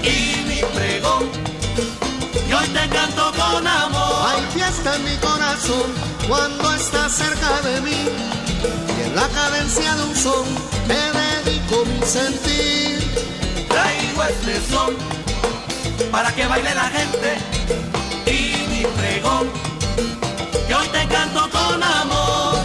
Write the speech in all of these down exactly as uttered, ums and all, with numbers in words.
y mi pregón, y hoy te canto con amor. Hay fiesta en mi corazón cuando estás cerca de mí, y en la cadencia de un son te dedico mi sentir. Traigo este son para que baile la gente y mi pregón, y hoy te canto con amor.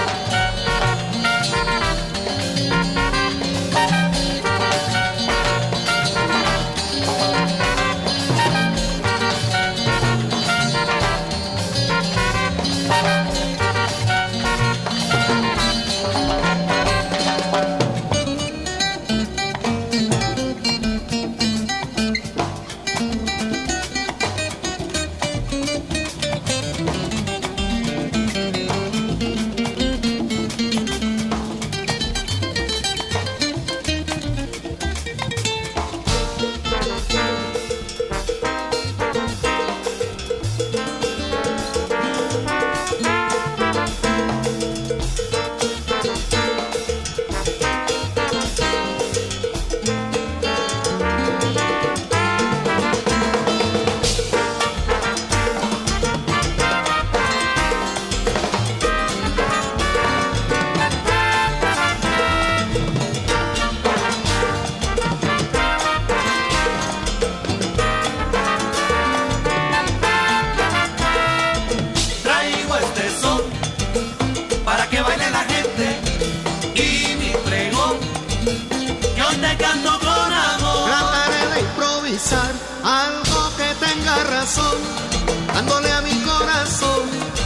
Algo que tenga razón, dándole a mi corazón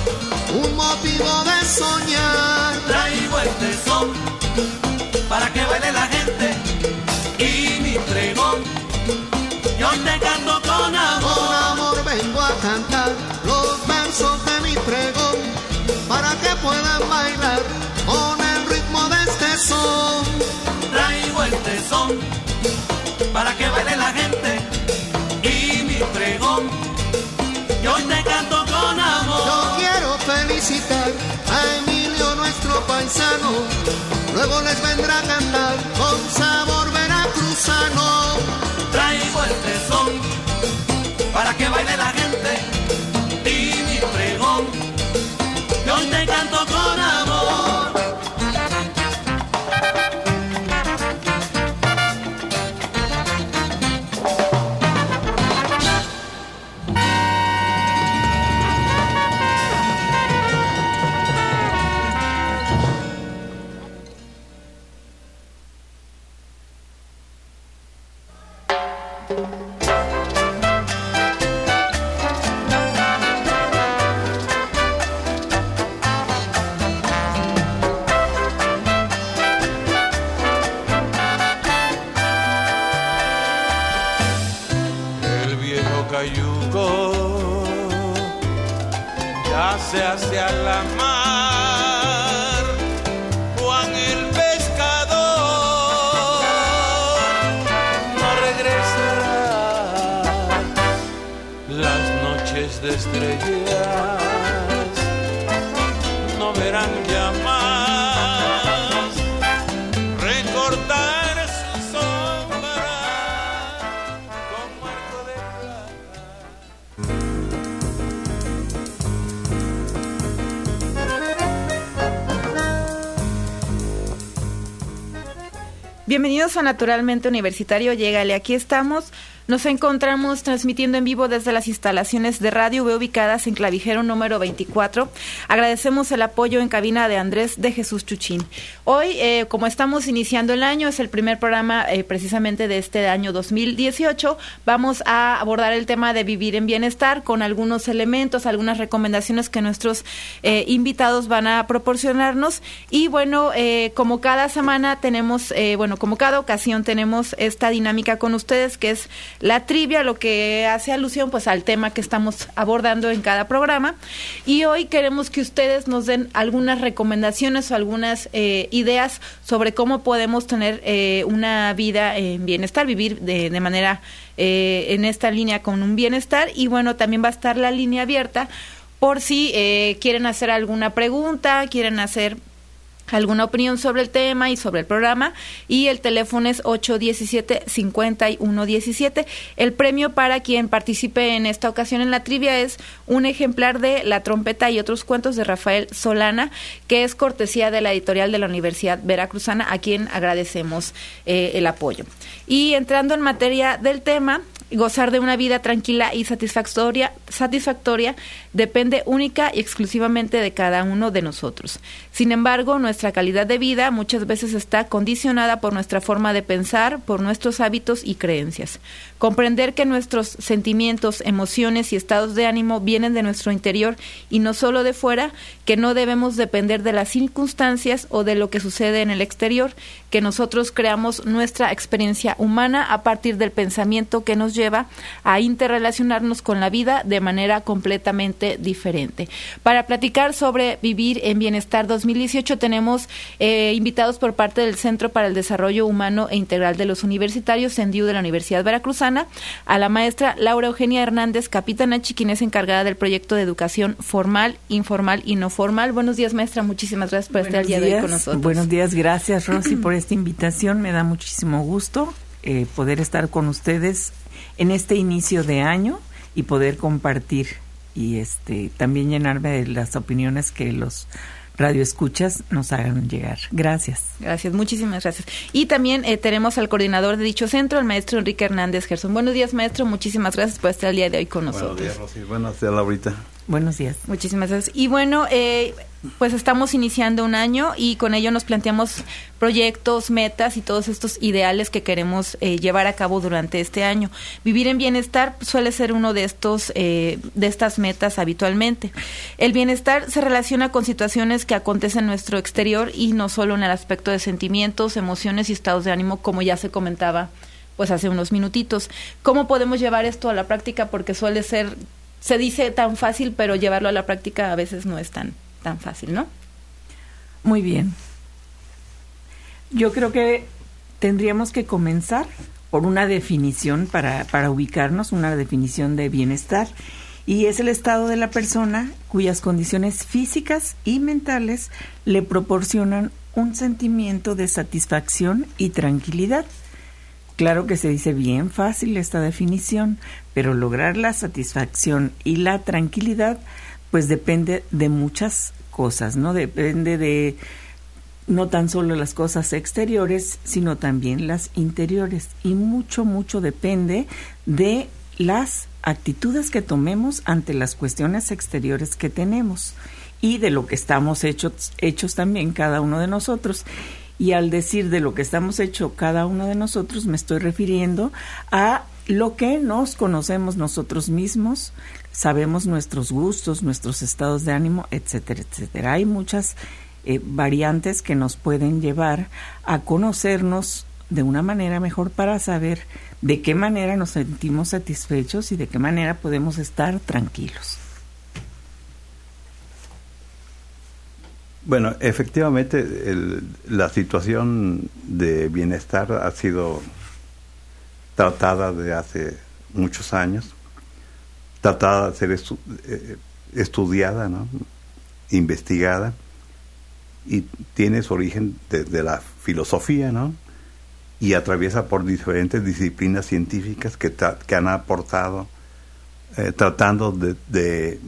un motivo de soñar. Traigo este son para que baile la gente y mi pregón, y hoy te canto con amor. Con amor vengo a cantar los versos de mi pregón, para que puedan bailar con el ritmo de este son. Traigo este son para que baile la gente y mi pregón, y hoy te canto con amor. Yo quiero felicitar a Emilio, nuestro paisano, luego les vendrá a cantar con sabor veracruzano. Traigo este son para que baile la gente y mi pregón, y hoy te canto con amor. Se hace a la mar, Juan el pescador no regresará. Las noches de estrellas no verán ya más recortar su sombra como arco de Bienvenidos a Naturalmente Universitario, llégale, aquí estamos. Nos encontramos transmitiendo en vivo desde las instalaciones de Radio V ubicadas en Clavijero número veinticuatro. Agradecemos el apoyo en cabina de Andrés de Jesús Chuchín. Hoy, eh, como estamos iniciando el año, es el primer programa eh, precisamente de este año dos mil dieciocho, vamos a abordar el tema de vivir en bienestar con algunos elementos, algunas recomendaciones que nuestros eh, invitados van a proporcionarnos. Y bueno, eh, como cada semana tenemos, eh, bueno, como cada ocasión tenemos esta dinámica con ustedes, que es la trivia, lo que hace alusión pues al tema que estamos abordando en cada programa. Y hoy queremos que ustedes nos den algunas recomendaciones o algunas eh, ideas sobre cómo podemos tener eh, una vida en bienestar, vivir de, de manera eh, en esta línea con un bienestar. Y bueno, también va a estar la línea abierta por si eh, quieren hacer alguna pregunta, quieren hacer alguna opinión sobre el tema y sobre el programa, y el teléfono es ocho uno siete, cinco uno uno siete. El premio para quien participe en esta ocasión en la trivia es un ejemplar de La trompeta y otros cuentos de Rafael Solana, que es cortesía de la editorial de la Universidad Veracruzana, a quien agradecemos eh, el apoyo. Y entrando en materia del tema, gozar de una vida tranquila y satisfactoria, satisfactoria depende única y exclusivamente de cada uno de nosotros. Sin embargo, nuestra calidad de vida muchas veces está condicionada por nuestra forma de pensar, por nuestros hábitos y creencias. Comprender que nuestros sentimientos, emociones y estados de ánimo vienen de nuestro interior y no solo de fuera, que no debemos depender de las circunstancias o de lo que sucede en el exterior, que nosotros creamos nuestra experiencia humana a partir del pensamiento que nos lleva a interrelacionarnos con la vida de manera completamente diferente. Para platicar sobre Vivir en Bienestar dos mil dieciocho tenemos eh, invitados por parte del Centro para el Desarrollo Humano e Integral de los Universitarios, CENDIU, de la Universidad Veracruzana, a la maestra Laura Eugenia Hernández Capitanachi, quien es encargada del proyecto de educación formal, informal y no formal. Buenos días, maestra, muchísimas gracias por estar el día de hoy con nosotros. Buenos días, gracias, Rosy, por esta invitación. Me da muchísimo gusto eh, poder estar con ustedes en este inicio de año y poder compartir y este también llenarme de las opiniones que los radioescuchas nos hagan llegar. Gracias. Gracias, muchísimas gracias. Y también eh, tenemos al coordinador de dicho centro, el maestro Enrique Hernández Gerson. Buenos días, maestro, muchísimas gracias por estar el día de hoy con nosotros. Buenos días, Rosy. Buenos días, Laurita. Buenos días. Muchísimas gracias. Y bueno, eh, pues estamos iniciando un año y con ello nos planteamos proyectos, metas y todos estos ideales que queremos eh, llevar a cabo durante este año. Vivir en bienestar suele ser uno de estos eh, de estas metas habitualmente. El bienestar se relaciona con situaciones que acontecen en nuestro exterior y no solo en el aspecto de sentimientos, emociones y estados de ánimo, como ya se comentaba pues hace unos minutitos. ¿Cómo podemos llevar esto a la práctica? Porque suele ser, se dice tan fácil, pero llevarlo a la práctica a veces no es tan tan fácil, ¿no? Muy bien. Yo creo que tendríamos que comenzar por una definición para, para ubicarnos, una definición de bienestar, y es el estado de la persona cuyas condiciones físicas y mentales le proporcionan un sentimiento de satisfacción y tranquilidad. Claro que se dice bien fácil esta definición, pero lograr la satisfacción y la tranquilidad pues depende de muchas cosas, ¿no? Depende de no tan solo las cosas exteriores, sino también las interiores. Y mucho, mucho depende de las actitudes que tomemos ante las cuestiones exteriores que tenemos y de lo que estamos hechos, hechos también cada uno de nosotros. Y al decir de lo que estamos hechos cada uno de nosotros, me estoy refiriendo a lo que nos conocemos nosotros mismos, sabemos nuestros gustos, nuestros estados de ánimo, etcétera, etcétera. Hay muchas eh, variantes que nos pueden llevar a conocernos de una manera mejor para saber de qué manera nos sentimos satisfechos y de qué manera podemos estar tranquilos. Bueno, efectivamente, el, la situación de bienestar ha sido tratada desde hace muchos años, tratada de ser estu, eh, estudiada, ¿no? Investigada, y tiene su origen desde la filosofía, ¿no? Y atraviesa por diferentes disciplinas científicas que, tra- que han aportado, eh, tratando de, de,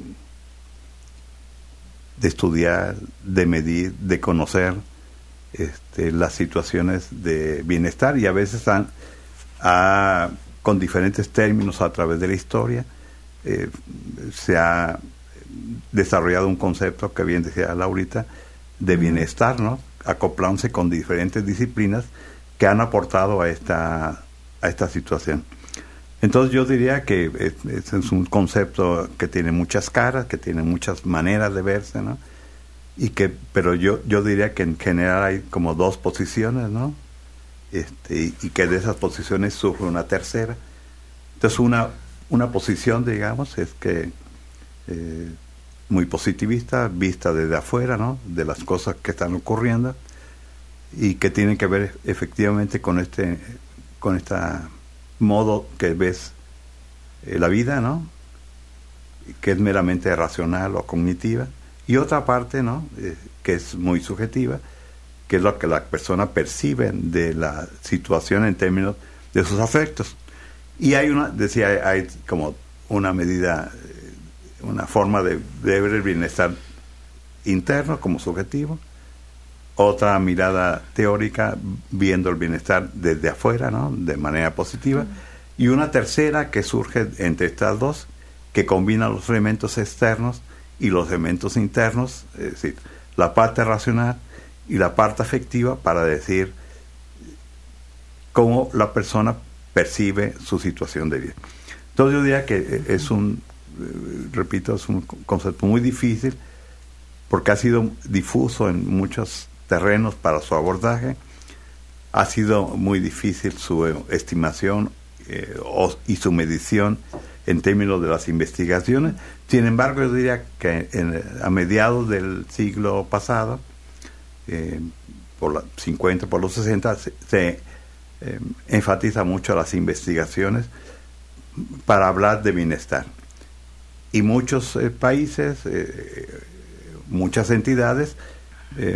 de estudiar, de medir, de conocer este, las situaciones de bienestar, y a veces han Ha, con diferentes términos a través de la historia, eh, se ha desarrollado un concepto que bien decía Laurita, de bienestar, ¿no? Acoplándose con diferentes disciplinas que han aportado a esta, a esta situación. Entonces yo diría que es, es un concepto que tiene muchas caras, que tiene muchas maneras de verse, ¿no? Y que, pero yo, yo diría que en general hay como dos posiciones, ¿no? Este, y que de esas posiciones surge una tercera. Entonces una una posición, digamos, es que eh, muy positivista, vista desde afuera, ¿no? De las cosas que están ocurriendo y que tienen que ver efectivamente con este con este modo que ves eh, la vida, ¿no? Que es meramente racional o cognitiva, y otra parte, ¿no? Eh, que es muy subjetiva, que es lo que la persona percibe de la situación en términos de sus afectos. Y hay una, decía, hay como una medida, una forma de, de ver el bienestar interno como subjetivo, otra mirada teórica viendo el bienestar desde afuera, ¿no?, de manera positiva, uh-huh. y una tercera que surge entre estas dos, que combina los elementos externos y los elementos internos, es decir, la parte racional y la parte afectiva, para decir cómo la persona percibe su situación de vida. Entonces yo diría que es un, repito, es un concepto muy difícil, porque ha sido difuso en muchos terrenos para su abordaje, ha sido muy difícil su estimación eh, o, y su medición en términos de las investigaciones. Sin embargo, yo diría que en, a mediados del siglo pasado, eh, por los cincuenta, por los sesenta, se, se eh, enfatiza mucho las investigaciones para hablar de bienestar. Y muchos eh, países, eh, muchas entidades, eh,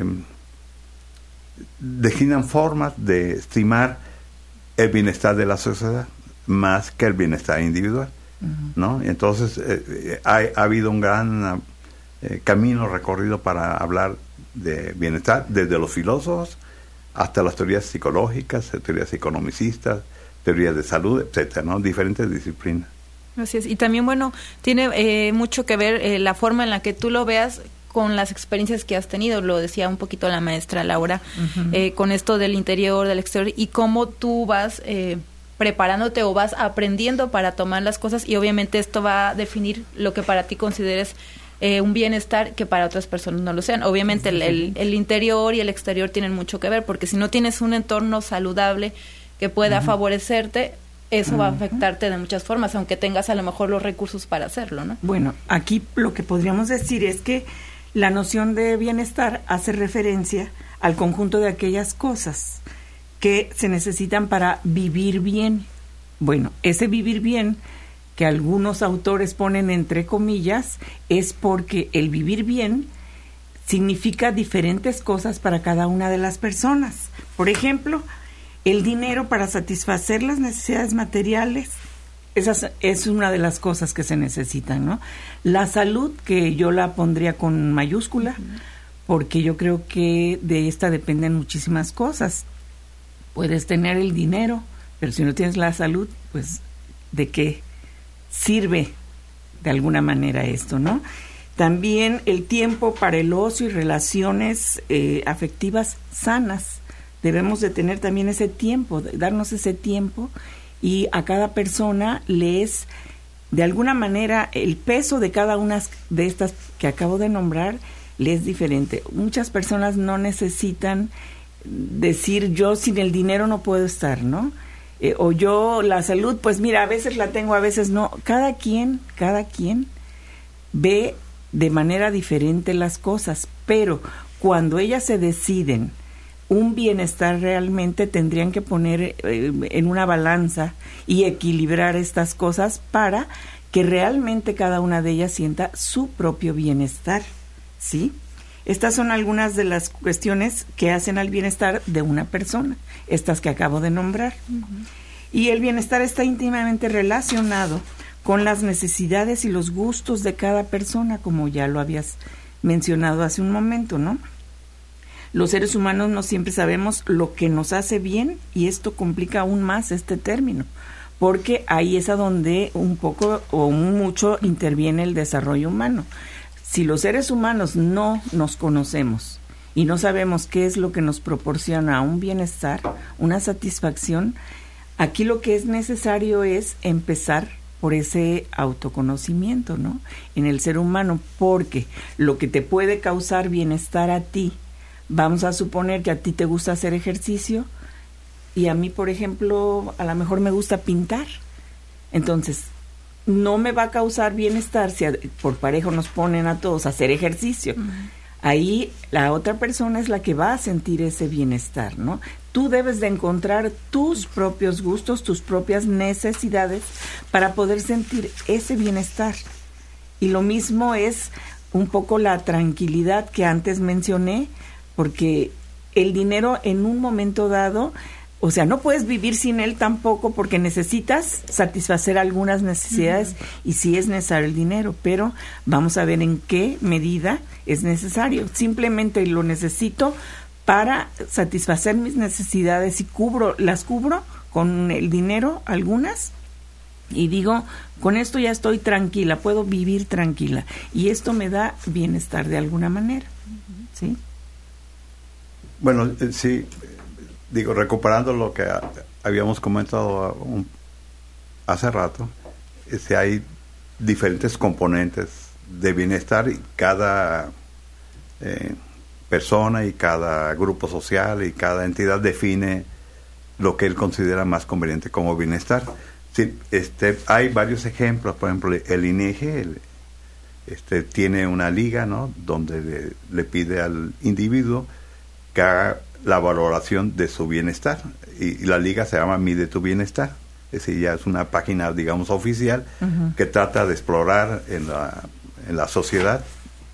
definan formas de estimar el bienestar de la sociedad más que el bienestar individual, uh-huh. ¿no? Entonces eh, ha, ha habido un gran eh, camino recorrido para hablar de bienestar, desde los filósofos hasta las teorías psicológicas, teorías economicistas, teorías de salud, etcétera, ¿no? Diferentes disciplinas. Así es. Y también, bueno, tiene eh, mucho que ver eh, la forma en la que tú lo veas con las experiencias que has tenido, lo decía un poquito la maestra Laura, uh-huh. eh, con esto del interior, del exterior, y cómo tú vas eh, preparándote o vas aprendiendo para tomar las cosas, y obviamente esto va a definir lo que para ti consideres eh, un bienestar que para otras personas no lo sean. Obviamente el, el, el interior y el exterior tienen mucho que ver, porque si no tienes un entorno saludable que pueda uh-huh. favorecerte, eso uh-huh. va a afectarte de muchas formas, aunque tengas a lo mejor los recursos para hacerlo, ¿no? Bueno, aquí lo que podríamos decir es que la noción de bienestar hace referencia al conjunto de aquellas cosas que se necesitan para vivir bien. Bueno, ese vivir bien, que algunos autores ponen entre comillas, es porque el vivir bien significa diferentes cosas para cada una de las personas. Por ejemplo, el dinero para satisfacer las necesidades materiales, esa es una de las cosas que se necesitan, ¿no? La salud, que yo la pondría con mayúscula, uh-huh. porque yo creo que de esta dependen muchísimas cosas. Puedes tener el dinero, pero si no tienes la salud, pues ¿de qué sirve de alguna manera esto, no? También el tiempo para el ocio y relaciones eh, afectivas sanas. Debemos de tener también ese tiempo, darnos ese tiempo, y a cada persona le es, de alguna manera, el peso de cada una de estas que acabo de nombrar le es diferente. Muchas personas no necesitan decir yo sin el dinero no puedo estar, ¿no? Eh, o yo la salud, pues mira, a veces la tengo, a veces no. Cada quien, cada quien ve de manera diferente las cosas, pero cuando ellas se deciden un bienestar, realmente tendrían que poner eh, en una balanza y equilibrar estas cosas para que realmente cada una de ellas sienta su propio bienestar, ¿sí? Estas son algunas de las cuestiones que hacen al bienestar de una persona, estas que acabo de nombrar. Uh-huh. Y el bienestar está íntimamente relacionado con las necesidades y los gustos de cada persona, como ya lo habías mencionado hace un momento, ¿no? Los seres humanos no siempre sabemos lo que nos hace bien, y esto complica aún más este término, porque ahí es a donde un poco o mucho interviene el desarrollo humano. Si los seres humanos no nos conocemos y no sabemos qué es lo que nos proporciona un bienestar, una satisfacción, aquí lo que es necesario es empezar por ese autoconocimiento, ¿no? En el ser humano, porque lo que te puede causar bienestar a ti, vamos a suponer que a ti te gusta hacer ejercicio y a mí, por ejemplo, a lo mejor me gusta pintar. Entonces, no me va a causar bienestar si a, por pareja nos ponen a todos a hacer ejercicio. Uh-huh. Ahí la otra persona es la que va a sentir ese bienestar, ¿no? Tú debes de encontrar tus propios gustos, tus propias necesidades para poder sentir ese bienestar. Y lo mismo es un poco la tranquilidad que antes mencioné, porque el dinero en un momento dado, o sea, no puedes vivir sin él tampoco porque necesitas satisfacer algunas necesidades uh-huh. y sí es necesario el dinero, pero vamos a ver en qué medida es necesario. Simplemente lo necesito para satisfacer mis necesidades y cubro, las cubro con el dinero, algunas, y digo, con esto ya estoy tranquila, puedo vivir tranquila, y esto me da bienestar de alguna manera, ¿sí? Bueno, eh, sí, digo, recuperando lo que a, habíamos comentado un, hace rato, este, hay diferentes componentes de bienestar y cada eh, persona y cada grupo social y cada entidad define lo que él considera más conveniente como bienestar. Sí, este, hay varios ejemplos, por ejemplo, el INEGI el, este, tiene una liga, ¿no?, donde le, le pide al individuo que haga la valoración de su bienestar, y, y la liga se llama Mide tu Bienestar. Es decir, ya es una página, digamos, oficial uh-huh. que trata de explorar en la, en la sociedad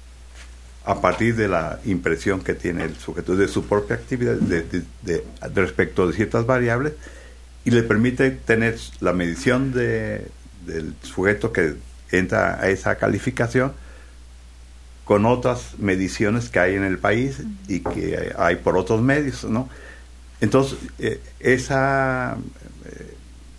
a partir de la impresión que tiene el sujeto de su propia actividad de, de, de, de respecto de ciertas variables, y le permite tener la medición de, del sujeto que entra a esa calificación con otras mediciones que hay en el país y que hay por otros medios, ¿no? Entonces, eh, esa, eh,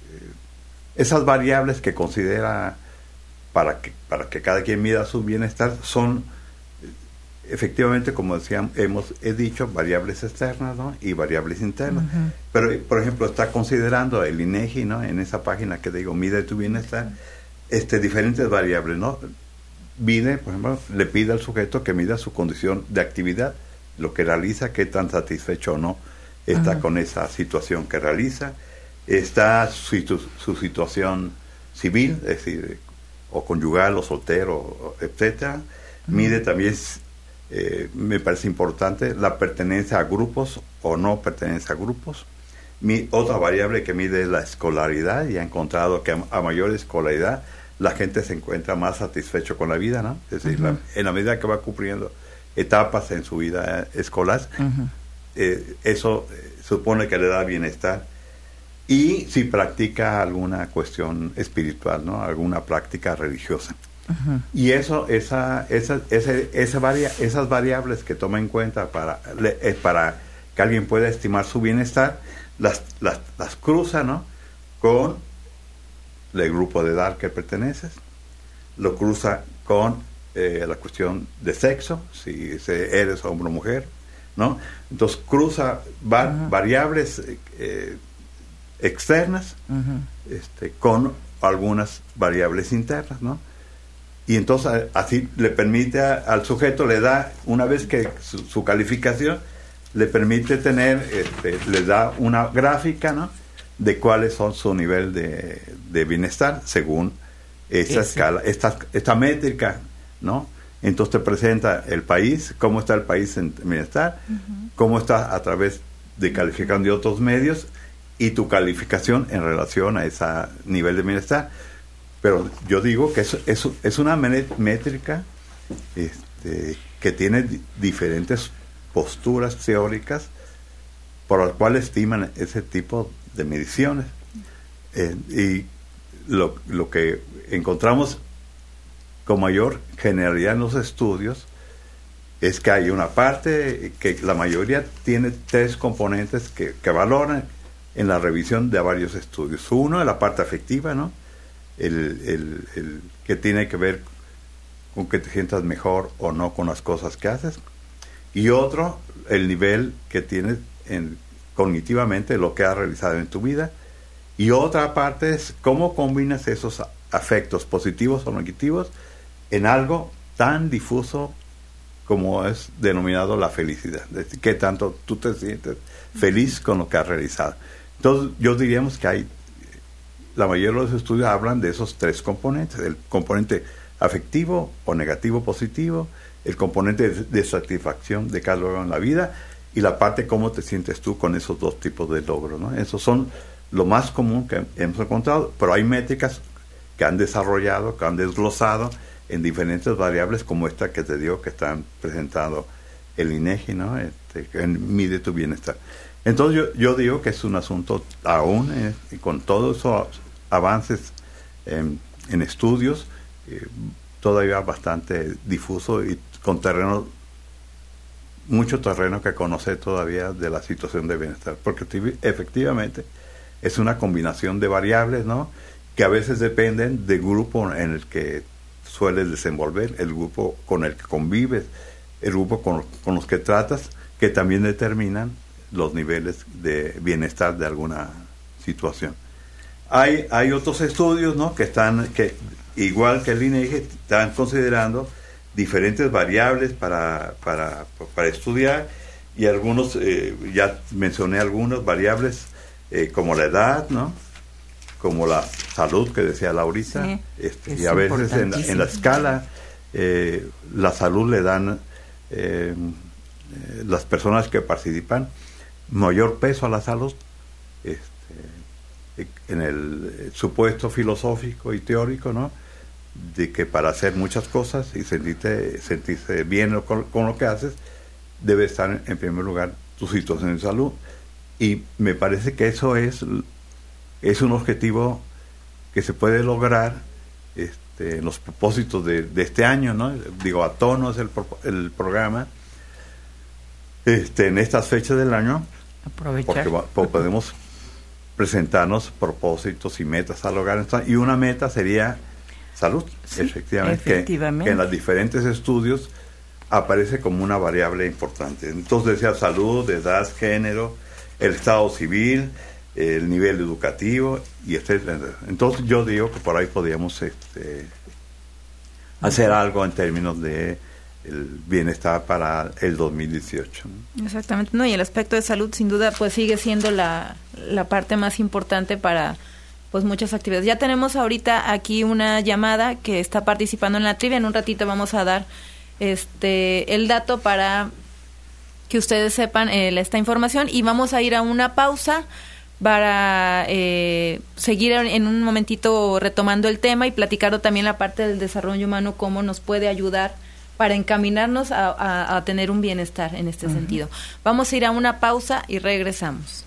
esas variables que considera para que, para que cada quien mida su bienestar son efectivamente, como decíamos, hemos he dicho, variables externas, ¿no?, y variables internas. Uh-huh. Pero, por ejemplo, está considerando el INEGI, ¿no?, en esa página que digo, Mide tu Bienestar, este, diferentes variables, ¿no? Mide, por ejemplo, le pide al sujeto que mida su condición de actividad, lo que realiza, qué tan satisfecho o no está uh-huh. con esa situación que realiza. Está su, su situación civil, es decir, o conyugal, o soltero, etcétera. Uh-huh. Mide también, eh, me parece importante, la pertenencia a grupos o no pertenencia a grupos. Mi, otra variable que mide es la escolaridad, y ha encontrado que a, a mayor escolaridad la gente se encuentra más satisfecho con la vida, ¿no? Es decir, uh-huh. la, en la medida que va cumpliendo etapas en su vida escolar, uh-huh. eh, eso eh, supone que le da bienestar. Y si practica alguna cuestión espiritual, ¿no?, alguna práctica religiosa. Uh-huh. Y eso, esa, esa, ese, esa varia, esas variables que toma en cuenta para, le, eh, para que alguien pueda estimar su bienestar, las, las, las cruza, ¿no?, con el grupo de edad que perteneces, lo cruza con eh, la cuestión de sexo, si eres hombre o mujer, ¿no? Entonces cruza va, uh-huh. variables eh, externas uh-huh. este, con algunas variables internas, ¿no? Y entonces así le permite a, al sujeto, le da, una vez que su, su calificación, le permite tener, este, le da una gráfica, ¿no?, de cuáles son su nivel de, de bienestar según esa Ese. escala, esta, esta métrica, ¿no? Entonces te presenta el país, cómo está el país en bienestar, uh-huh. cómo está a través de calificación de otros medios y tu calificación en relación a ese nivel de bienestar. Pero yo digo que es, es, es una métrica este, que tiene di- diferentes posturas teóricas por las cuales estiman ese tipo de mediciones. Eh, y lo, lo que encontramos con mayor generalidad en los estudios es que hay una parte que la mayoría tiene tres componentes que, que valoran en la revisión de varios estudios. Uno es la parte afectiva, ¿no?, el, el, el que tiene que ver con que te sientas mejor o no con las cosas que haces, y otro, el nivel que tienes en, cognitivamente, lo que has realizado en tu vida, y otra parte es cómo combinas esos afectos positivos o negativos en algo tan difuso como es denominado la felicidad, es decir, qué tanto tú te sientes feliz con lo que has realizado. Entonces yo diríamos que hay, la mayoría de los estudios hablan de esos tres componentes: el componente afectivo o negativo positivo, el componente de, de satisfacción de cada logro en la vida, y la parte cómo te sientes tú con esos dos tipos de logros, ¿no? Esos son lo más común que hemos encontrado, pero hay métricas que han desarrollado, que han desglosado en diferentes variables, como esta que te digo que están presentando el INEGI, ¿no? Este, que mide tu bienestar. Entonces yo, yo digo que es un asunto aún eh, con todos esos avances en, en estudios, eh, todavía bastante difuso y con terreno, mucho terreno que conocer todavía de la situación de bienestar, porque efectivamente es una combinación de variables, ¿no? Que a veces dependen del grupo en el que sueles desenvolver, el grupo con el que convives, el grupo con, con los que tratas, que también determinan los niveles de bienestar de alguna situación. Hay, hay otros estudios, ¿no? Que están, que igual que el INEGI, están considerando diferentes variables para, para, para estudiar, y algunos, eh, ya mencioné algunas variables, eh, como la edad, ¿no? Como la salud, que decía Laurita, sí, este, y a veces en, en la escala, eh, la salud le dan eh, eh, las personas que participan mayor peso a la salud, este, en el supuesto filosófico y teórico, ¿no? De que para hacer muchas cosas y sentirte, sentirse bien con, con lo que haces, debe estar en primer lugar tu situación de salud. Y me parece que eso es, es un objetivo que se puede lograr este, en los propósitos de, de este año, ¿no? Digo, a tono es el, el programa este, en estas fechas del año. Aprovechar. Porque podemos presentarnos propósitos y metas a lograr. Y una meta sería salud, sí, efectivamente, efectivamente. Que, que en los diferentes estudios aparece como una variable importante. Entonces decía salud, edad, género, el estado civil, el nivel educativo, y etcétera. Entonces yo digo que por ahí podríamos este, hacer algo en términos de el bienestar para el dos mil dieciocho. Exactamente, no, y el aspecto de salud sin duda pues sigue siendo la, la parte más importante para pues muchas actividades. Ya tenemos ahorita aquí una llamada que está participando en la trivia. En un ratito vamos a dar este el dato para que ustedes sepan eh, esta información, y vamos a ir a una pausa para eh, seguir en un momentito retomando el tema y platicando también la parte del desarrollo humano, cómo nos puede ayudar para encaminarnos a, a, a tener un bienestar en este uh-huh. sentido. Vamos a ir a una pausa y regresamos.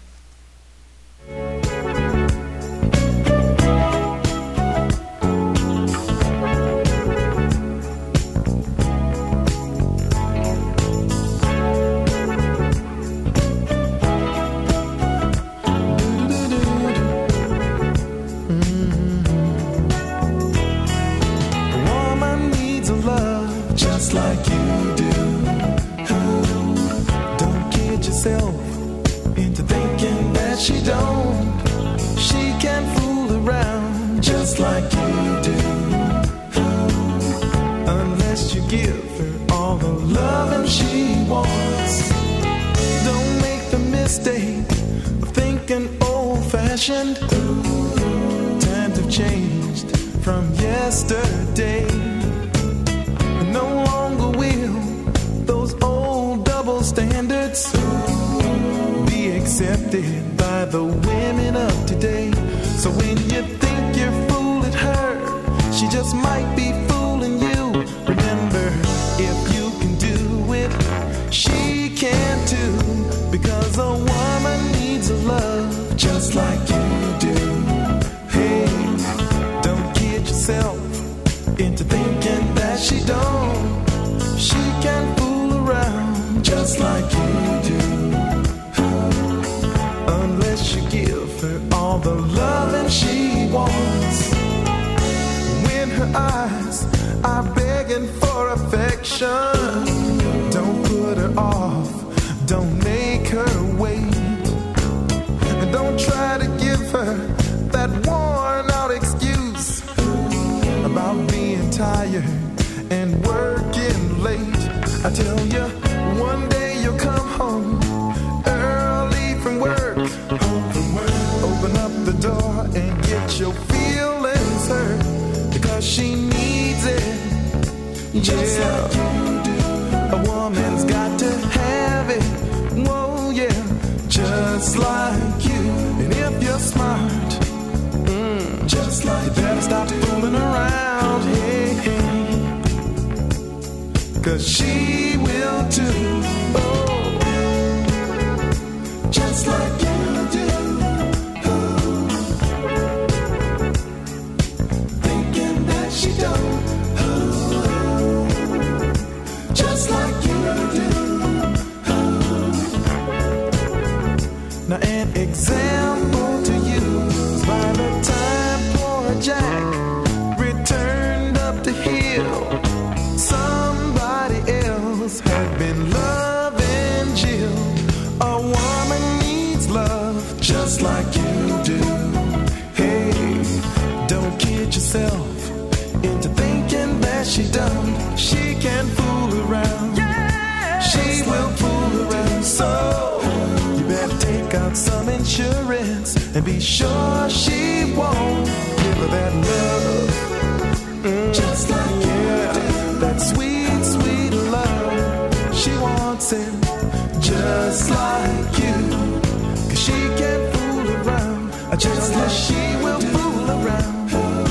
Like you do. Don't kid yourself into thinking that she don't. She can fool around just like you do. Unless you give her all the loving she wants. Don't make the mistake of thinking old-fashioned. Times have changed from yesterday. No longer will those old double standards be accepted by the women of today. So when you think you're fooling her, she just might be fooling you. Remember, if you can do it, she can too. Because a woman needs a love just like you do. Hey, don't kid yourself into thinking that she don't. She can fool around just like you do. Unless you give her all the loving she wants. When her eyes are begging for affection, don't put her off, don't make her wait. And don't try to give her that worn out excuse about being tired and working late. I tell you, one day you'll come home early from work. Open up the door and get your feelings hurt, because she needs it. Just yeah. like you do. A woman's got to have it. Whoa, yeah. Just like you. And if you're smart, mm, just like you better stop fooling around. Hey, hey. 'Cause she will too. she don't. Oh, just like you do. Oh. Now an example to you is by the time poor Jack returned up the hill, somebody else had been loving Jill. A woman needs love just like you do. Hey, don't kid yourself into thinking that she don't. She can fool around. Yeah, she will fool around. So you better take out some insurance and be sure she won't give her that love. Mm, just like yeah, you. That sweet, sweet love. She wants it just like you. Cause she can fool around. Just like she will fool around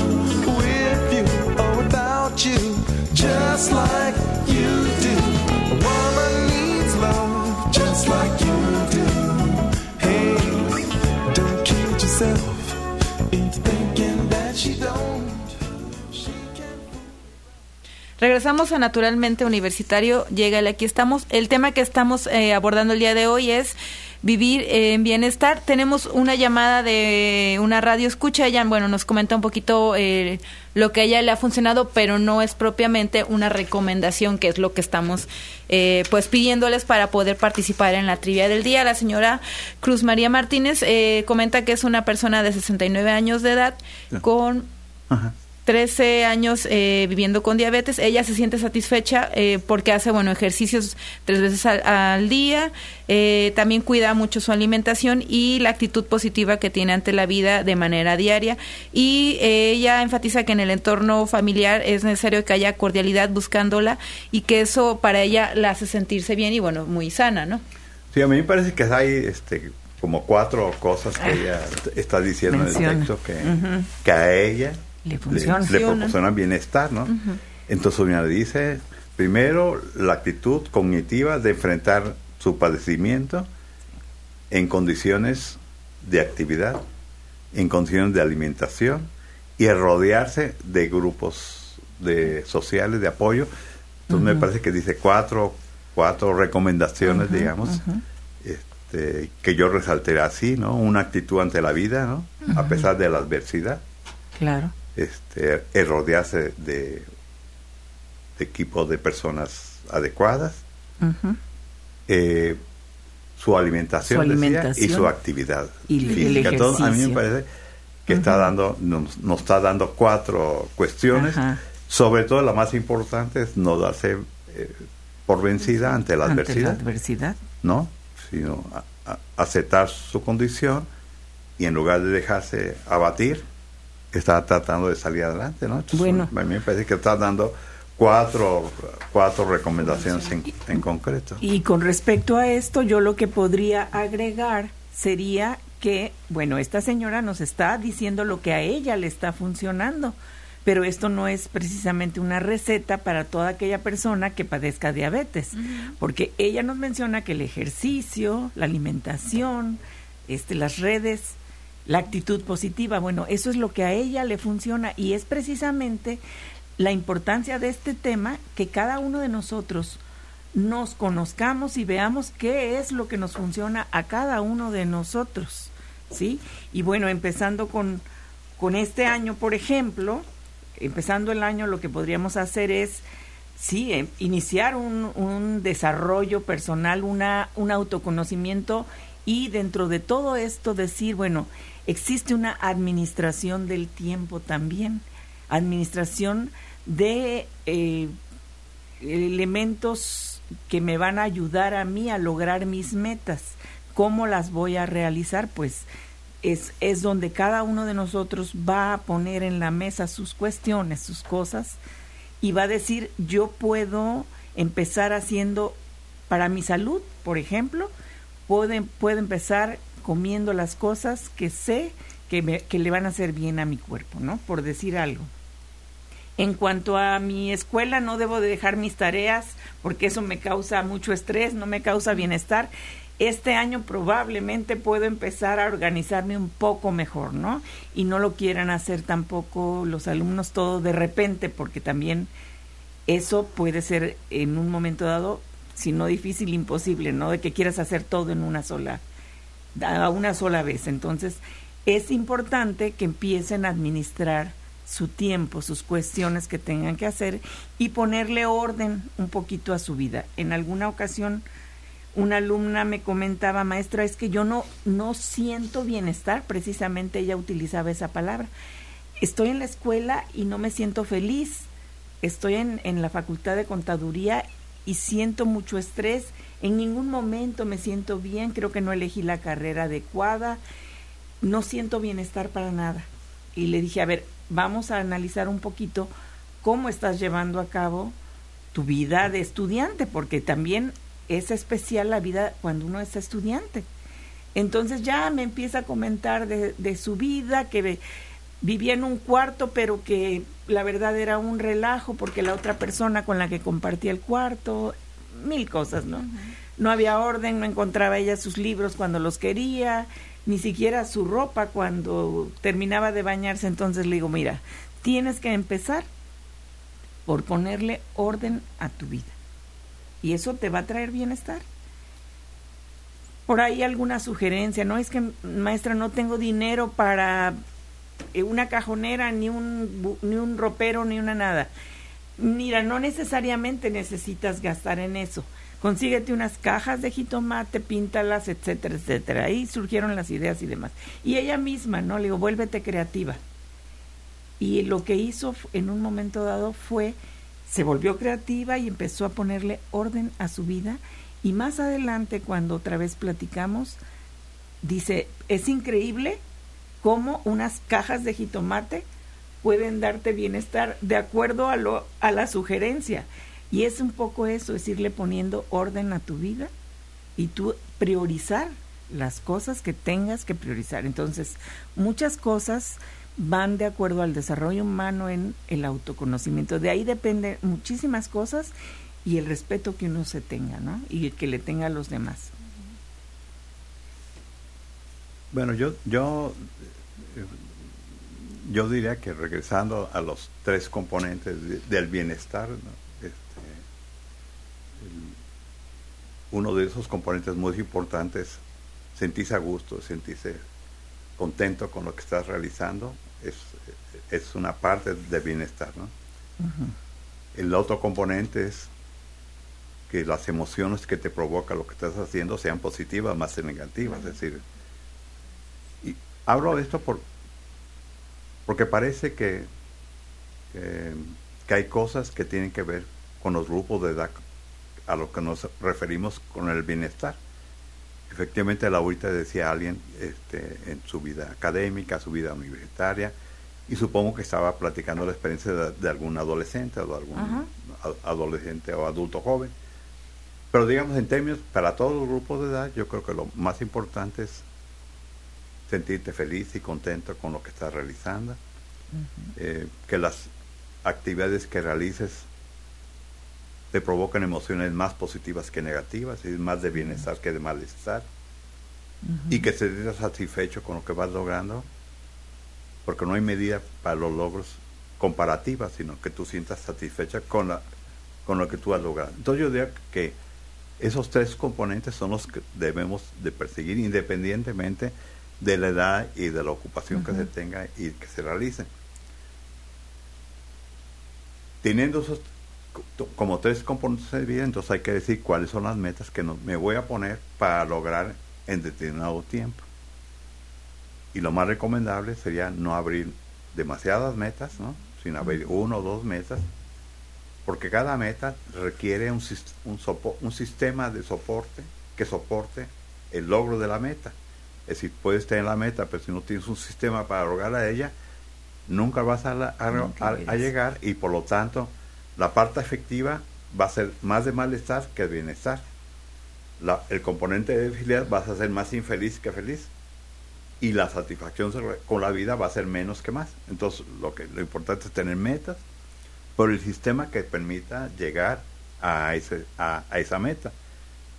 with you or without you. Just like you do. A woman needs love just like you do. Hey, don't kid yourself into thinking that she don't. She can. Regresamos a Naturalmente Universitario. Llégale, aquí estamos. El tema que estamos eh, abordando el día de hoy es vivir en bienestar. Tenemos una llamada de una radio escucha. Ella, bueno, nos comenta un poquito eh, lo que a ella le ha funcionado, pero no es propiamente una recomendación, que es lo que estamos eh, pues pidiéndoles para poder participar en la trivia del día. La señora Cruz María Martínez eh, comenta que es una persona de sesenta y nueve años de edad con Ajá. trece años eh, viviendo con diabetes. Ella se siente satisfecha eh, porque hace, bueno, ejercicios tres veces al, al día, eh, también cuida mucho su alimentación y la actitud positiva que tiene ante la vida de manera diaria. Y eh, ella enfatiza que en el entorno familiar es necesario que haya cordialidad buscándola y que eso para ella la hace sentirse bien y, bueno, muy sana, ¿no? Sí, a mí me parece que hay este como cuatro cosas que ella está diciendo Menciona. en el texto que, uh-huh. que a ella Le, funciona. le, le proporciona bienestar, ¿no? Uh-huh. Entonces, mira, dice, primero, la actitud cognitiva de enfrentar su padecimiento en condiciones de actividad, en condiciones de alimentación y el rodearse de grupos de sociales de apoyo. Entonces, uh-huh. me parece que dice cuatro, cuatro recomendaciones, uh-huh, digamos, uh-huh. Este, que yo resaltaría así, ¿no? Una actitud ante la vida, ¿no? Uh-huh. A pesar de la adversidad. Claro. Este, el rodearse de, de equipos de personas adecuadas, uh-huh. eh, su, alimentación, su alimentación decía, y su actividad y física. Entonces, a mí me parece que uh-huh. está dando, nos, nos está dando cuatro cuestiones. Uh-huh. Sobre todo la más importante es no darse eh, por vencida ante la ante adversidad, la adversidad, ¿no? Sino a, a, aceptar su condición y en lugar de dejarse abatir, está tratando de salir adelante, ¿no? Entonces, bueno, a mí me parece que está dando cuatro, cuatro recomendaciones en, en concreto. Y con respecto a esto, yo lo que podría agregar sería que, bueno, esta señora nos está diciendo lo que a ella le está funcionando, pero esto no es precisamente una receta para toda aquella persona que padezca diabetes, uh-huh. porque ella nos menciona que el ejercicio, la alimentación, este, las redes, la actitud positiva, bueno, eso es lo que a ella le funciona y es precisamente la importancia de este tema, que cada uno de nosotros nos conozcamos y veamos qué es lo que nos funciona a cada uno de nosotros, ¿sí? Y bueno, empezando con, con este año, por ejemplo, empezando el año, lo que podríamos hacer es, sí, eh, iniciar un, un desarrollo personal, una, un autoconocimiento y dentro de todo esto decir, bueno, existe una administración del tiempo también, administración de eh, elementos que me van a ayudar a mí a lograr mis metas. ¿Cómo las voy a realizar? Pues es, es donde cada uno de nosotros va a poner en la mesa sus cuestiones, sus cosas, y va a decir, yo puedo empezar haciendo para mi salud, por ejemplo, puedo, puedo empezar comiendo las cosas que sé que, me, que le van a hacer bien a mi cuerpo, ¿no? Por decir algo. En cuanto a mi escuela, no debo de dejar mis tareas porque eso me causa mucho estrés, no me causa bienestar. este año probablemente puedo empezar a organizarme un poco mejor, ¿no? Y no lo quieran hacer tampoco los alumnos todo de repente, porque también eso puede ser en un momento dado, si no difícil, imposible, ¿no? De que quieras hacer todo en una sola, a una sola vez. Entonces, es importante que empiecen a administrar su tiempo, sus cuestiones que tengan que hacer y ponerle orden un poquito a su vida. En alguna ocasión, una alumna me comentaba, maestra, es que yo no, no siento bienestar, precisamente ella utilizaba esa palabra. Estoy en la escuela y no me siento feliz. Estoy en, en la facultad de contaduría y siento mucho estrés. En ningún momento me siento bien, creo que no elegí la carrera adecuada. No siento bienestar para nada. Y le dije, a ver, vamos a analizar un poquito cómo estás llevando a cabo tu vida de estudiante, porque también es especial la vida cuando uno es estudiante. Entonces ya me empieza a comentar de, de su vida, que vivía en un cuarto, pero que la verdad era un relajo, porque la otra persona con la que compartía el cuarto, mil cosas, ¿no? Uh-huh. No había orden, no encontraba ella sus libros cuando los quería, ni siquiera su ropa cuando terminaba de bañarse. Entonces le digo, mira, tienes que empezar por ponerle orden a tu vida. Y eso te va a traer bienestar. Por ahí alguna sugerencia, ¿no? Es que, maestra, no tengo dinero para una cajonera, ni un, ni un ropero, ni una nada. Mira, no necesariamente necesitas gastar en eso. Consíguete unas cajas de jitomate, píntalas, etcétera, etcétera. Ahí surgieron las ideas y demás. Y ella misma, ¿no? Le digo, vuélvete creativa. Y lo que hizo en un momento dado fue, se volvió creativa y empezó a ponerle orden a su vida. Y más adelante, cuando otra vez platicamos, dice, es increíble cómo unas cajas de jitomate pueden darte bienestar de acuerdo a, lo, a la sugerencia. Y es un poco eso, es irle poniendo orden a tu vida y tú priorizar las cosas que tengas que priorizar. Entonces, muchas cosas van de acuerdo al desarrollo humano en el autoconocimiento. De ahí dependen muchísimas cosas y el respeto que uno se tenga, ¿no? Y que le tenga a los demás. Bueno, yo yo yo diría que regresando a los tres componentes de, del bienestar, ¿no? Uno de esos componentes muy importantes, sentirse a gusto, sentirse contento con lo que estás realizando, es, es una parte de bienestar, ¿no? Uh-huh. El otro componente es que las emociones que te provoca lo que estás haciendo sean positivas más que negativas. Uh-huh. Es decir, y hablo de esto por, porque parece que, que, que hay cosas que tienen que ver con los grupos de edad a lo que nos referimos con el bienestar. Efectivamente, ahorita decía alguien este, en su vida académica, su vida universitaria, y supongo que estaba platicando la experiencia de, de algún adolescente o de algún uh-huh. adolescente o adulto joven. Pero digamos, en términos, para todos los grupos de edad, yo creo que lo más importante es sentirte feliz y contento con lo que estás realizando, uh-huh. eh, que las actividades que realices te provocan emociones más positivas que negativas, y más de bienestar que de malestar, uh-huh. y que se sientas satisfecho con lo que vas logrando, porque no hay medida para los logros comparativas, sino que tú sientas satisfecha con la con lo que tú has logrado. Entonces yo diría que esos tres componentes son los que debemos de perseguir, independientemente de la edad y de la ocupación uh-huh. que se tenga y que se realice. Teniendo esos como tres componentes de vida, entonces hay que decir cuáles son las metas que no, me voy a poner para lograr en determinado tiempo. Y lo más recomendable sería no abrir demasiadas metas, ¿no? Sino abrir uno o dos metas, porque cada meta requiere un, un, sopo, un sistema de soporte que soporte el logro de la meta. Es decir, puedes tener la meta, pero si no tienes un sistema para lograr a ella, nunca vas a, la, a, a, a llegar, y por lo tanto la parte efectiva va a ser más de malestar que de bienestar. La, el componente de felicidad vas a ser más infeliz que feliz, y la satisfacción con la vida va a ser menos que más. Entonces lo que lo importante es tener metas por el sistema que permita llegar a ese a, a esa meta.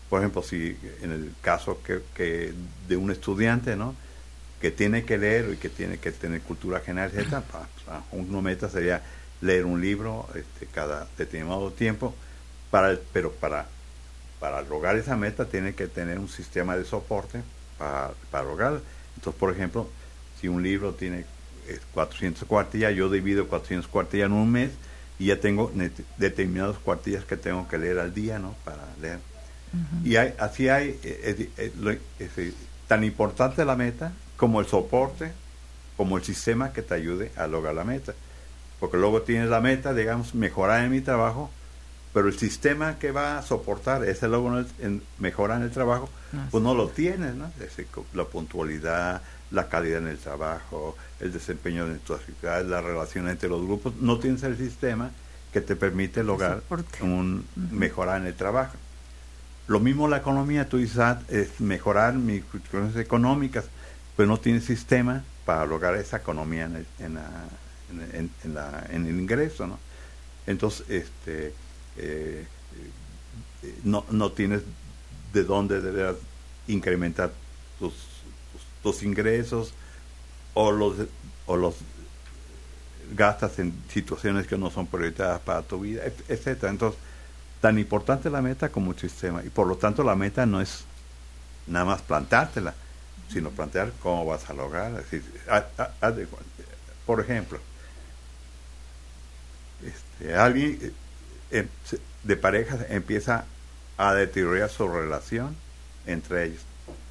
por ejemplo, si en el caso que, que de un estudiante, ¿no?, que tiene que leer y que tiene que tener cultura general, etcétera, pues, una meta sería leer un libro este, cada determinado tiempo, para pero para para lograr esa meta tiene que tener un sistema de soporte para, para lograr. Entonces, por ejemplo, si un libro tiene eh, cuatrocientas cuartillas, yo divido cuatrocientas cuartillas en un mes y ya tengo determinadas cuartillas que tengo que leer al día, ¿no?, para leer. Uh-huh. Y hay, así hay, eh, eh, eh, es, tan importante la meta como el soporte, como el sistema que te ayude a lograr la meta. Porque luego tienes la meta, digamos, mejorar en mi trabajo, pero el sistema que va a soportar ese logro en, en mejorar en el trabajo, no, pues sí, no lo tienes, ¿no? Es decir, la puntualidad, la calidad en el trabajo, el desempeño de tus actividades, la relación entre los grupos, no tienes el sistema que te permite lograr un uh-huh. mejorar en el trabajo. Lo mismo la economía, tú dices, ah, es mejorar mis cuestiones económicas, pero no tienes sistema para lograr esa economía en el, en la, en, en, en, la, en el ingreso, ¿no? Entonces, este, eh, eh, no, no tienes de dónde deberás incrementar tus, tus, tus ingresos, o los, o los gastas en situaciones que no son prioritarias para tu vida, etcétera. Entonces, tan importante la meta como el sistema, y por lo tanto la meta no es nada más plantártela, sino plantear cómo vas a lograr. Es decir, a, a, a, por ejemplo, este, alguien eh, de pareja empieza a deteriorar su relación entre ellos,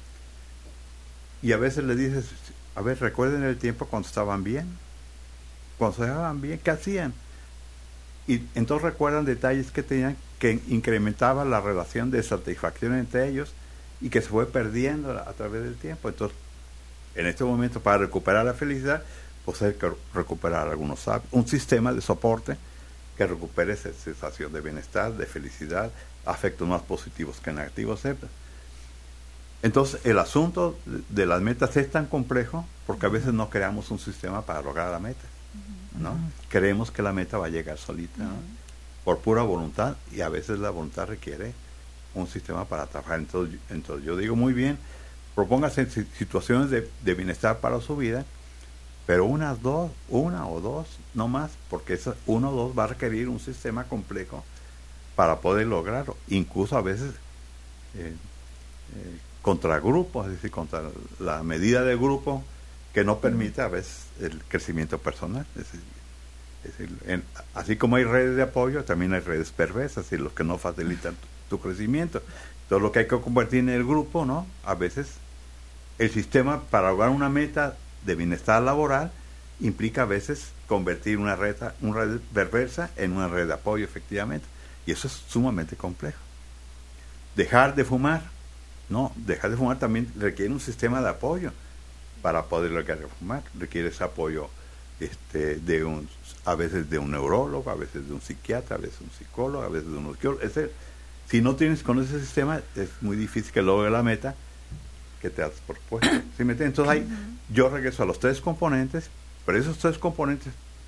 y a veces le dices, a ver, recuerden el tiempo cuando estaban bien, cuando se llevaban bien, ¿qué hacían? Y entonces recuerdan detalles que tenían, que incrementaba la relación de satisfacción entre ellos y que se fue perdiendo a, a través del tiempo. Entonces, en este momento, para recuperar la felicidad, pues hay que recuperar algunos hábitos, un sistema de soporte que recupere esa sensación de bienestar, de felicidad, afectos más positivos que negativos, etcétera. Entonces, el asunto de las metas es tan complejo porque a veces no creamos un sistema para lograr la meta, ¿no? Uh-huh. Creemos que la meta va a llegar solita, ¿no? Uh-huh. Por pura voluntad, y a veces la voluntad requiere un sistema para trabajar. Entonces, entonces yo digo, muy bien, propóngase situaciones de, de bienestar para su vida, pero unas dos, una o dos, no más, porque esa uno o dos va a requerir un sistema complejo para poder lograrlo, incluso a veces eh, eh, contra grupos, es decir, contra la medida de grupo que no permite a veces el crecimiento personal. Es decir, es decir en, así como hay redes de apoyo, también hay redes perversas, y los que no facilitan tu, tu crecimiento. Entonces, lo que hay que convertir en el grupo, ¿no? A veces el sistema para lograr una meta de bienestar laboral implica a veces convertir una red, una red perversa en una red de apoyo, efectivamente, y eso es sumamente complejo. Dejar de fumar, no, dejar de fumar también requiere un sistema de apoyo para poder lograr de fumar, requiere ese apoyo este, de un, a veces de un neurólogo, a veces de un psiquiatra, a veces de un psicólogo, a veces de un oncólogo. Es decir, si no tienes con ese sistema, es muy difícil que logre la meta que te has propuesto. ¿Sí me entiendes? Entonces ahí yo regreso a los tres componentes, pero esos tres componentes,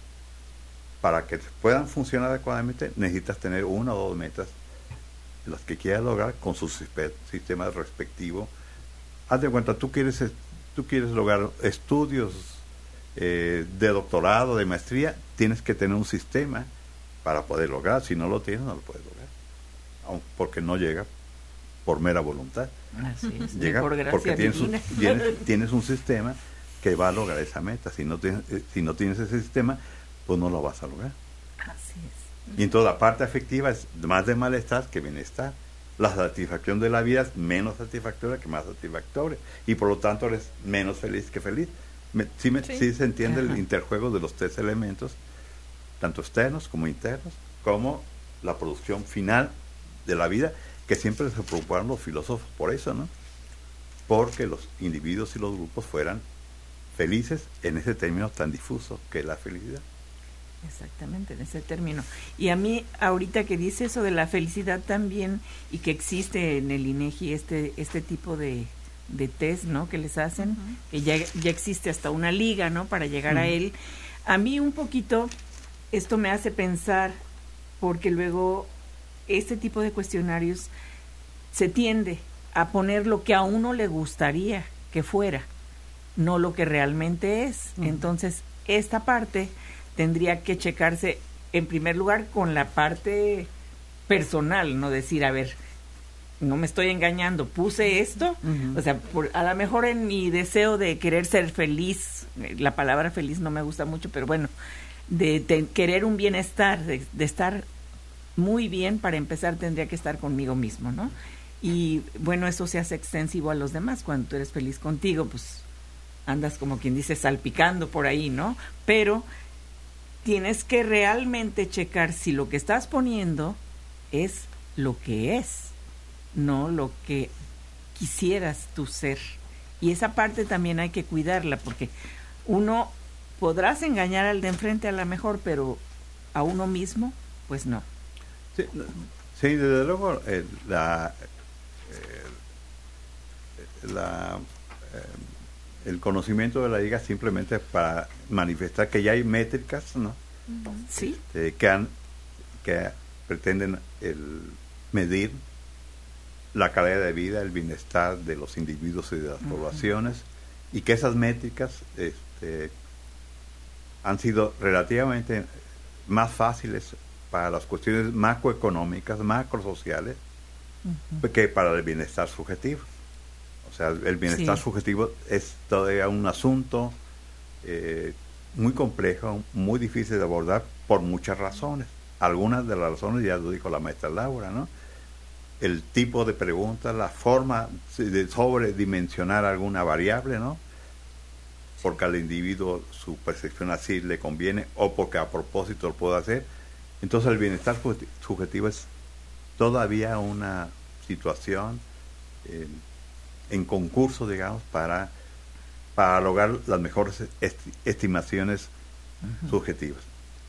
para que puedan funcionar adecuadamente, necesitas tener una o dos metas, las que quieras lograr con su sistema respectivo. Haz de cuenta, tú quieres, tú quieres lograr estudios eh, de doctorado, de maestría, tienes que tener un sistema para poder lograr. Si no lo tienes, no lo puedes lograr, aun porque no llega por mera voluntad. Así es, llega por gracia porque tienes un, divina. tienes, tienes un sistema que va a lograr esa meta. Si no tienes, si no tienes ese sistema, pues no lo vas a lograr. Así es. Y entonces la parte afectiva es más de malestar que bienestar. La satisfacción de la vida es menos satisfactoria que más satisfactoria, y por lo tanto eres menos feliz que feliz. Me, sí, me, sí. sí se entiende. Ajá. El interjuego de los tres elementos, tanto externos como internos, como la producción final de la vida, que siempre se preocuparon los filósofos por eso, ¿no? Porque los individuos y los grupos fueran felices en ese término tan difuso que es la felicidad. Exactamente, en ese término. Y a mí, ahorita que dice eso de la felicidad también, y que existe en el INEGI este este tipo de, de test, ¿no?, que les hacen, uh-huh. que ya, ya existe hasta una liga, ¿no?, para llegar uh-huh. a él. A mí un poquito esto me hace pensar, porque luego este tipo de cuestionarios se tiende a poner lo que a uno le gustaría que fuera, no lo que realmente es. Uh-huh. Entonces, esta parte tendría que checarse en primer lugar con la parte personal, no decir, a ver, no me estoy engañando, puse esto, uh-huh. o sea, por, a lo mejor en mi deseo de querer ser feliz, la palabra feliz no me gusta mucho, pero bueno, de, de querer un bienestar, de, de estar muy bien, para empezar tendría que estar conmigo mismo, ¿no? Y bueno, eso se hace extensivo a los demás. Cuando tú eres feliz contigo, pues andas, como quien dice, salpicando por ahí, ¿no? Pero tienes que realmente checar si lo que estás poniendo es lo que es, no lo que quisieras tú ser. Y esa parte también hay que cuidarla, porque uno podrás engañar al de enfrente a lo mejor, pero a uno mismo, pues no. Sí, sí, desde luego, eh, la, eh, la, eh, el conocimiento de la liga simplemente para manifestar que ya hay métricas, ¿no? Sí. Eh, que, han, que pretenden el medir la calidad de vida, el bienestar de los individuos y de las uh-huh. poblaciones, y que esas métricas este, han sido relativamente más fáciles para las cuestiones macroeconómicas, macrosociales, uh-huh. que para el bienestar subjetivo. O sea, el bienestar sí. subjetivo es todavía un asunto eh, muy complejo, muy difícil de abordar por muchas razones. Algunas de las razones ya lo dijo la maestra Laura, ¿no? El tipo de preguntas, la forma de sobredimensionar alguna variable, ¿no? Porque al individuo su percepción así le conviene o porque a propósito lo puede hacer. Entonces el bienestar subjetivo es todavía una situación eh, en concurso, digamos, para, para lograr las mejores esti- estimaciones uh-huh. subjetivas.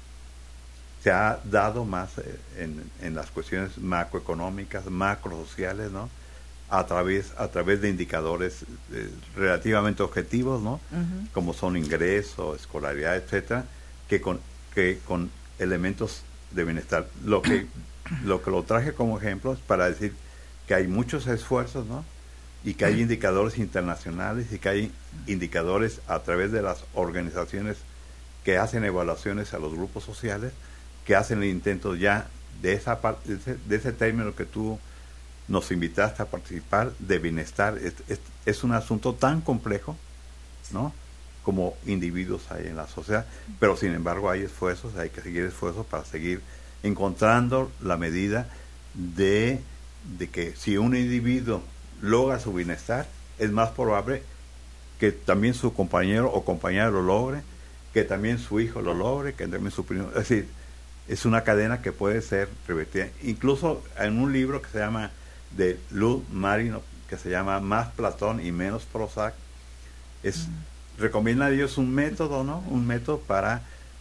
Se ha dado más eh, en, en las cuestiones macroeconómicas, macrosociales, ¿no? A través, a través de indicadores eh, relativamente objetivos, ¿no? Uh-huh. Como son ingreso, escolaridad, etcétera, que con, que con elementos de bienestar. Lo que, lo que lo traje como ejemplo es para decir que hay muchos esfuerzos, ¿no? Y que hay indicadores internacionales y que hay indicadores a través de las organizaciones que hacen evaluaciones a los grupos sociales, que hacen el intento ya de esa parte, de ese, de ese término que tú nos invitaste a participar, de bienestar. Es, es, es un asunto tan complejo, ¿no? Como individuos hay en la sociedad, pero sin embargo hay esfuerzos, hay que seguir esfuerzos para seguir encontrando la medida de, de que si un individuo logra su bienestar, es más probable que también su compañero o compañera lo logre, que también su hijo lo logre, que también su primo. Es decir, es una cadena que puede ser revertida. Incluso en un libro que se llama, de Luz Marino, que se llama Más Platón y Menos Prozac, es, mm. recomiendan ellos un método, ¿no? Un método para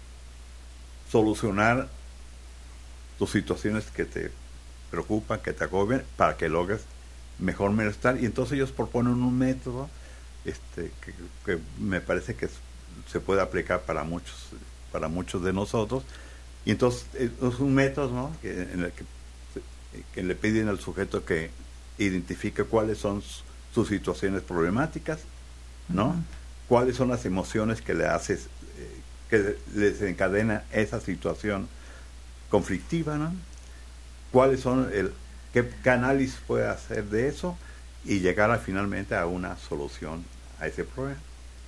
solucionar tus situaciones que te preocupan, que te agobian, para que logres mejor bienestar. Y entonces ellos proponen un método este que, que me parece que se puede aplicar para muchos para muchos de nosotros. Y entonces es un método, ¿no? que, en el que, que le piden al sujeto que identifique cuáles son sus situaciones problemáticas, ¿no? Uh-huh. Cuáles son las emociones que le haces, eh, que les encadena esa situación conflictiva, ¿no? Cuáles son el qué análisis puede hacer de eso y llegar a, finalmente a una solución a ese problema.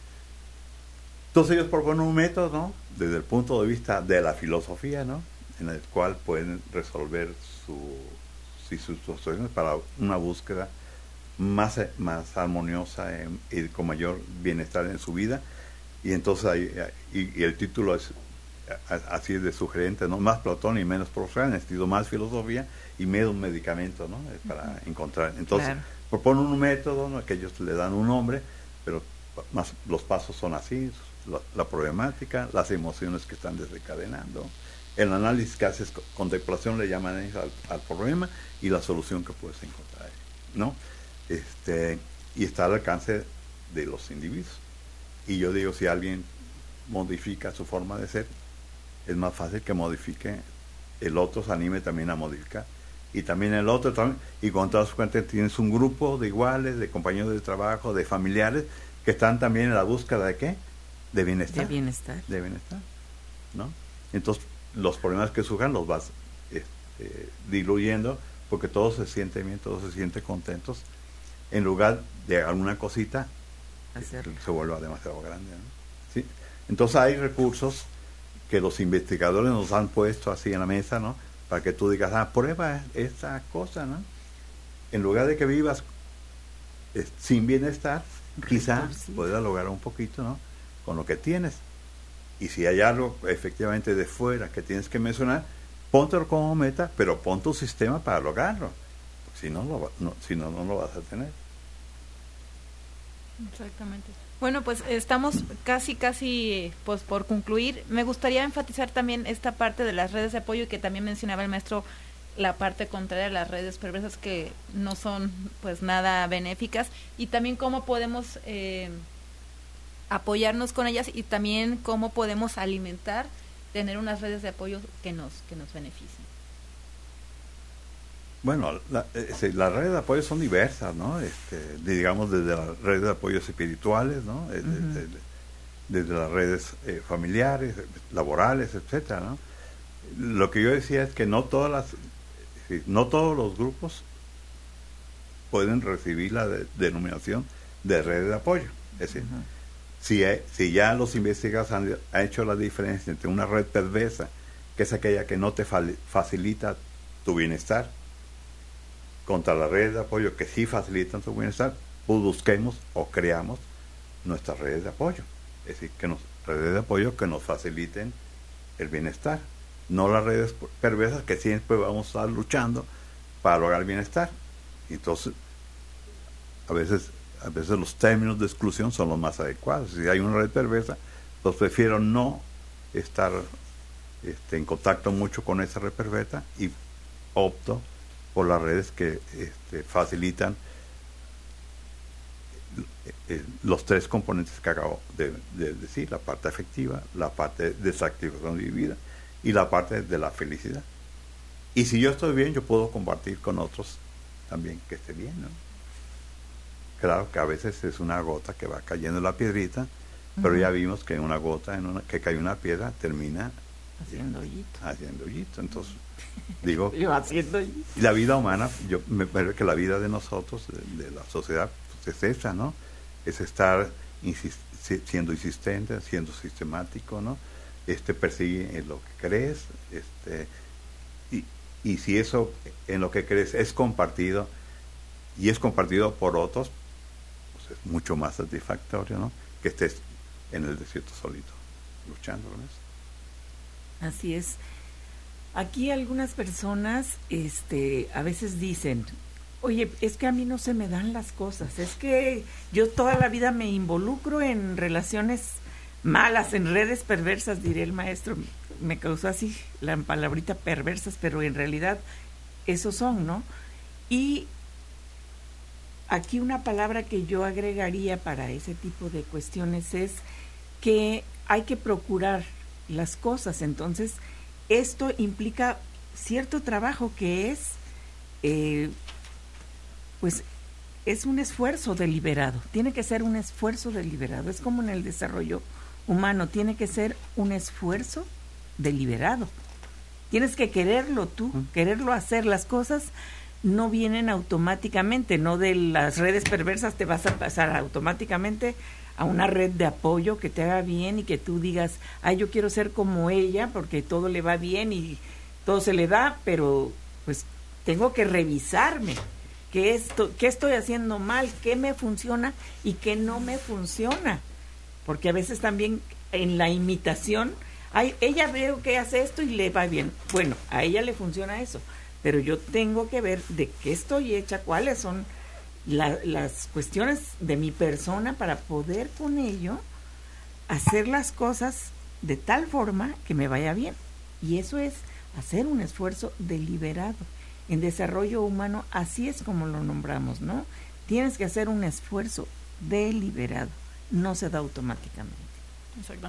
Entonces ellos proponen un método, ¿no? Desde el punto de vista de la filosofía, ¿no? En el cual pueden resolver su, sus situaciones para una búsqueda más, más armoniosa en, y con mayor bienestar en su vida. Y entonces hay, y, y el título es así de sugerente, ¿no? Más Platón y menos Prozac, necesito más filosofía y menos medicamento, ¿no? Para uh-huh. encontrar. Entonces claro. proponen un método, ¿no? Que ellos le dan un nombre, pero más, los pasos son así: la, la problemática, las emociones que están desencadenando, el análisis que haces, contemplación le llaman al, al problema, y la solución que puedes encontrar, ¿no? Este, y está al alcance de los individuos. Y yo digo, si alguien modifica su forma de ser, es más fácil que modifique, el otro se anime también a modificar y también el otro también, y cuando te das cuenta tienes un grupo de iguales, de compañeros de trabajo, de familiares, que están también en la búsqueda de ¿qué? De bienestar. De bienestar. De bienestar, ¿no? Entonces, los problemas que surjan los vas este, diluyendo, porque todos se sienten bien, todos se sienten contentos, en lugar de alguna cosita, Hacerlo. se vuelva demasiado grande, ¿no? ¿Sí? Entonces hay recursos que los investigadores nos han puesto así en la mesa, ¿no? Para que tú digas, ah, prueba esta cosa, ¿no? En lugar de que vivas eh, sin bienestar, quizá puedas lograr un poquito, ¿no? Con lo que tienes. Y si hay algo efectivamente de fuera que tienes que mencionar, póntelo como meta, pero pon tu sistema para lograrlo. Si no, lo, no, si no, no lo vas a tener. Exactamente. Bueno, pues estamos casi, casi pues por concluir. Me gustaría enfatizar también esta parte de las redes de apoyo y que también mencionaba el maestro, la parte contraria de las redes perversas que no son pues nada benéficas, y también cómo podemos eh, apoyarnos con ellas, y también cómo podemos alimentar, tener unas redes de apoyo que nos, que nos beneficien. Bueno, la, eh, las redes de apoyo son diversas, ¿no? Este, digamos desde las redes de apoyo espirituales, ¿no? Uh-huh. desde, desde las redes eh, familiares, laborales, etcétera, ¿no? Lo que yo decía es que no todas las, no todos los grupos pueden recibir la de, denominación de redes de apoyo. Es decir, uh-huh. si, hay, si ya los investigadores han, han hecho la diferencia entre una red perversa, que es aquella que no te fa- facilita tu bienestar, contra las redes de apoyo que sí facilitan tu bienestar, pues busquemos o creamos nuestras redes de apoyo. Es decir, que nos, redes de apoyo que nos faciliten el bienestar. No las redes perversas que siempre vamos a estar luchando para lograr bienestar. Entonces, a veces, a veces los términos de exclusión son los más adecuados. Si hay una red perversa, pues prefiero no estar este, en contacto mucho con esa red perversa y opto por las redes que este, facilitan eh, los tres componentes que acabo de, de decir, la parte afectiva, la parte de satisfacción de mi vida y la parte de la felicidad. Y si yo estoy bien, yo puedo compartir con otros también que esté bien, ¿no? Claro que a veces es una gota que va cayendo en la piedrita, uh-huh. pero ya vimos que una gota en una, que cae una piedra termina haciendo hoyito. Haciendo hoyito, entonces digo, yo haciendo hoyito. Y la vida humana, yo me parece que la vida de nosotros, de, de la sociedad, pues es esa, ¿no? Es estar insist, siendo insistente, siendo sistemático, ¿no? Este persigue en lo que crees, este y, y si eso en lo que crees es compartido y es compartido por otros, pues es mucho más satisfactorio, ¿no? Que estés en el desierto solito, luchando con eso. Así es. Aquí algunas personas este, a veces dicen, oye, es que a mí no se me dan las cosas, es que yo toda la vida me involucro en relaciones malas, en redes perversas, diría el maestro. Me causó así la palabrita perversas, pero en realidad esos son, ¿no? Y aquí una palabra que yo agregaría para ese tipo de cuestiones es que hay que procurar las cosas. Entonces, esto implica cierto trabajo que es, eh, pues, es un esfuerzo deliberado. Tiene que ser un esfuerzo deliberado. Es como en el desarrollo humano, tiene que ser un esfuerzo deliberado. Tienes que quererlo tú, uh-huh. quererlo hacer. Las cosas no vienen automáticamente, no de las redes perversas te vas a pasar automáticamente a una red de apoyo que te haga bien y que tú digas, ay, yo quiero ser como ella porque todo le va bien y todo se le da, pero pues tengo que revisarme qué, esto, qué estoy haciendo mal, qué me funciona y qué no me funciona. Porque a veces también en la imitación, ay, ella veo que hace esto y le va bien. Bueno, a ella le funciona eso, pero yo tengo que ver de qué estoy hecha, cuáles son La, las cuestiones de mi persona para poder con ello hacer las cosas de tal forma que me vaya bien. Y eso es hacer un esfuerzo deliberado. En desarrollo humano así es como lo nombramos, ¿no? Tienes que hacer un esfuerzo deliberado, no se da automáticamente. Exactamente.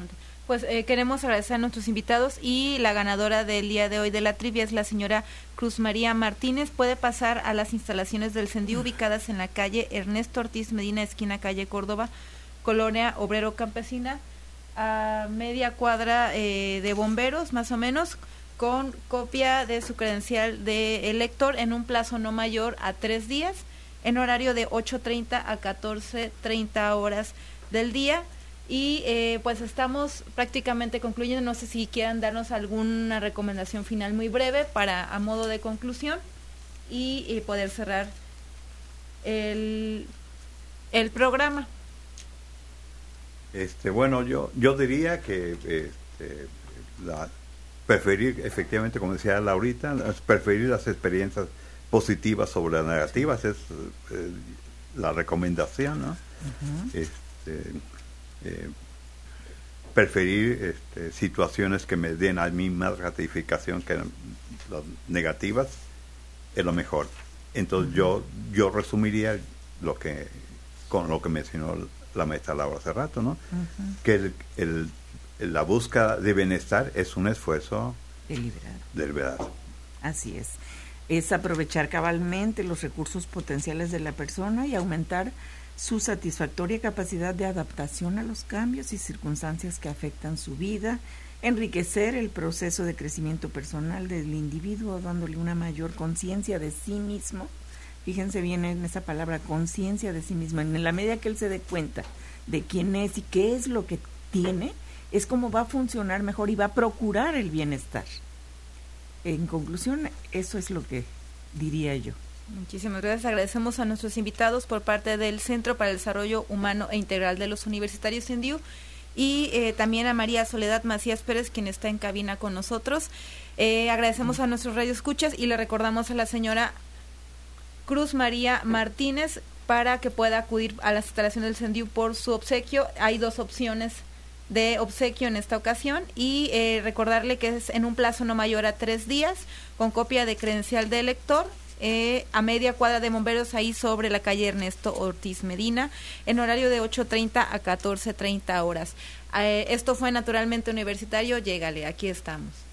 Pues eh, queremos agradecer a nuestros invitados y la ganadora del día de hoy de la trivia es la señora Cruz María Martínez. Puede pasar a las instalaciones del CENDIU ubicadas en la calle Ernesto Ortiz Medina, esquina calle Córdoba, Colonia Obrero Campesina, a media cuadra eh, de bomberos más o menos, con copia de su credencial de elector en un plazo no mayor a tres días, en horario de ocho treinta a catorce treinta horas del día. Y eh, pues estamos prácticamente concluyendo. No sé si quieran darnos alguna recomendación final muy breve para a modo de conclusión y, y poder cerrar el, el programa. Este, bueno, yo yo diría que este, la, preferir, efectivamente, como decía Laurita, las, preferir las experiencias positivas sobre las negativas es eh, la recomendación, ¿no? Uh-huh. Este, Eh, preferir este, situaciones que me den a mí más gratificación que las negativas es lo mejor. Entonces uh-huh. yo yo resumiría lo que con lo que mencionó la maestra Laura hace rato, ¿no? Uh-huh. Que el, el, la búsqueda de bienestar es un esfuerzo deliberado. deliberado. Así es. Es aprovechar cabalmente los recursos potenciales de la persona y aumentar su satisfactoria capacidad de adaptación a los cambios y circunstancias que afectan su vida, enriquecer el proceso de crecimiento personal del individuo, dándole una mayor conciencia de sí mismo. Fíjense bien en esa palabra, conciencia de sí mismo. En la medida que él se dé cuenta de quién es y qué es lo que tiene, es como va a funcionar mejor y va a procurar el bienestar. En conclusión, eso es lo que diría yo. Muchísimas gracias. Agradecemos a nuestros invitados por parte del Centro para el Desarrollo Humano e Integral de los Universitarios CENDIU y eh, también a María Soledad Macías Pérez, quien está en cabina con nosotros. Eh, agradecemos a nuestros radioescuchas y le recordamos a la señora Cruz María Martínez para que pueda acudir a las instalaciones del CENDIU por su obsequio. Hay dos opciones de obsequio en esta ocasión y eh, recordarle que es en un plazo no mayor a tres días con copia de credencial de elector. Eh, a media cuadra de bomberos ahí sobre la calle Ernesto Ortiz Medina en horario de ocho treinta a catorce treinta horas. Eh, esto fue Naturalmente Universitario, llégale, aquí estamos.